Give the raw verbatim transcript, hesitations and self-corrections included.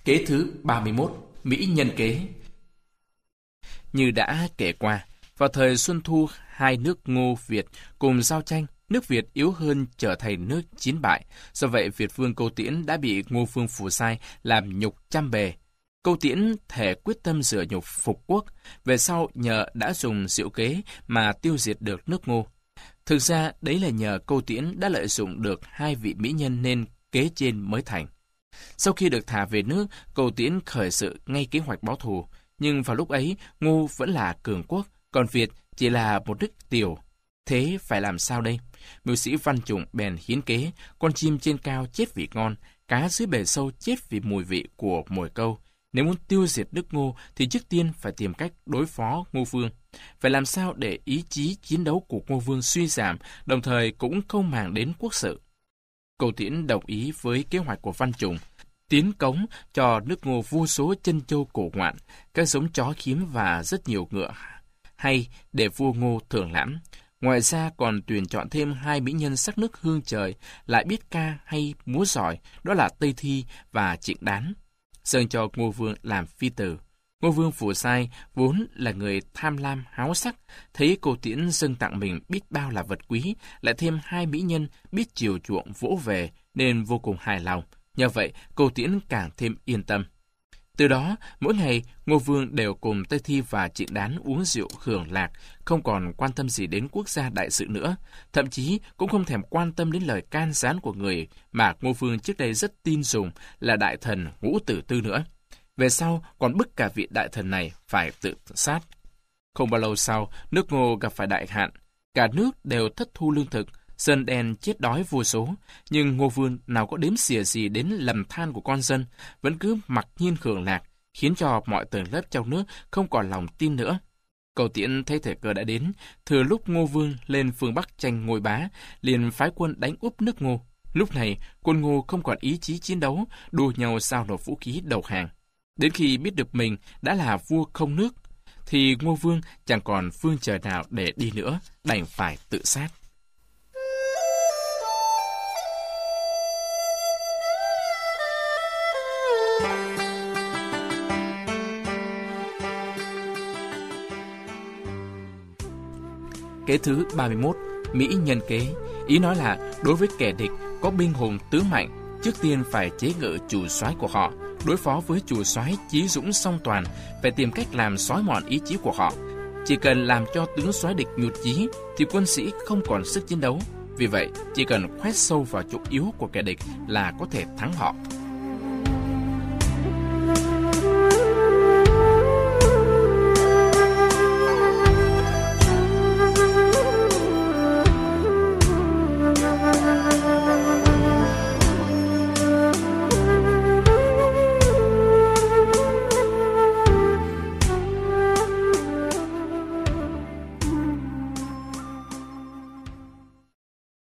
Kế thứ ba mươi mốt. Mỹ nhân kế. Như đã kể qua, vào thời Xuân Thu, hai nước Ngô Việt cùng giao tranh, nước Việt yếu hơn trở thành nước chiến bại. Do vậy, Việt vương Câu Tiễn đã bị Ngô vương Phù Sai làm nhục trăm bề. Câu Tiễn thề quyết tâm rửa nhục phục quốc, về sau nhờ đã dùng diệu kế mà tiêu diệt được nước Ngô. Thực ra, đấy là nhờ Câu Tiễn đã lợi dụng được hai vị mỹ nhân nên kế trên mới thành. Sau khi được thả về nước, Câu Tiễn khởi sự ngay kế hoạch báo thù. Nhưng vào lúc ấy, Ngô vẫn là cường quốc, còn Việt chỉ là một nước tiểu. Thế phải làm sao đây? Mưu sĩ Văn Chủng bèn hiến kế, con chim trên cao chết vì ngon, cá dưới bể sâu chết vì mùi vị của mồi câu. Nếu muốn tiêu diệt nước Ngô thì trước tiên phải tìm cách đối phó Ngô vương. Phải làm sao để ý chí chiến đấu của Ngô vương suy giảm, đồng thời cũng không màng đến quốc sự. Câu Tiễn đồng ý với kế hoạch của Văn Chủng, tiến cống cho nước Ngô vô số chân châu cổ ngoạn, các giống chó khiếm và rất nhiều ngựa hay để vua Ngô thưởng lãm. Ngoài ra còn tuyển chọn thêm hai mỹ nhân sắc nước hương trời, lại biết ca hay múa giỏi, đó là Tây Thi và Trịnh Đán, dâng cho Ngô vương làm phi tử. Ngô vương Phù Sai vốn là người tham lam háo sắc, thấy Câu Tiễn dâng tặng mình biết bao là vật quý, lại thêm hai mỹ nhân biết chiều chuộng vỗ về nên vô cùng hài lòng. Nhờ vậy, Câu Tiễn càng thêm yên tâm. Từ đó, mỗi ngày, Ngô vương đều cùng Tây Thi và Trịnh Đán uống rượu hưởng lạc, không còn quan tâm gì đến quốc gia đại sự nữa. Thậm chí cũng không thèm quan tâm đến lời can gián của người mà Ngô vương trước đây rất tin dùng là đại thần Ngũ Tử Tư nữa. Về sau, còn bức cả vị đại thần này phải tự sát. Không bao lâu sau, nước Ngô gặp phải đại hạn. Cả nước đều thất thu lương thực, dân đen chết đói vô số, nhưng Ngô vương nào có đếm xỉa gì đến lầm than của con dân, vẫn cứ mặc nhiên hưởng lạc, khiến cho mọi tầng lớp trong nước không còn lòng tin nữa. Câu Tiễn thấy thời cơ đã đến, thừa lúc Ngô vương lên phương Bắc tranh ngôi bá, liền phái quân đánh úp nước Ngô. Lúc này, quân Ngô không còn ý chí chiến đấu, đua nhau giao nộp vũ khí đầu hàng. Đến khi biết được mình đã là vua không nước, thì Ngô vương chẳng còn phương trời nào để đi nữa, đành phải tự sát. Kế thứ ba mươi mốt. Mỹ nhân kế. Ý nói là đối với kẻ địch có binh hùng tướng mạnh, trước tiên phải chế ngự chủ soái của họ. Đối phó với chủ soái chí dũng song toàn, phải tìm cách làm xói mòn ý chí của họ. Chỉ cần làm cho tướng soái địch nhụt chí thì quân sĩ không còn sức chiến đấu. Vì vậy, chỉ cần khoét sâu vào chỗ yếu của kẻ địch là có thể thắng họ.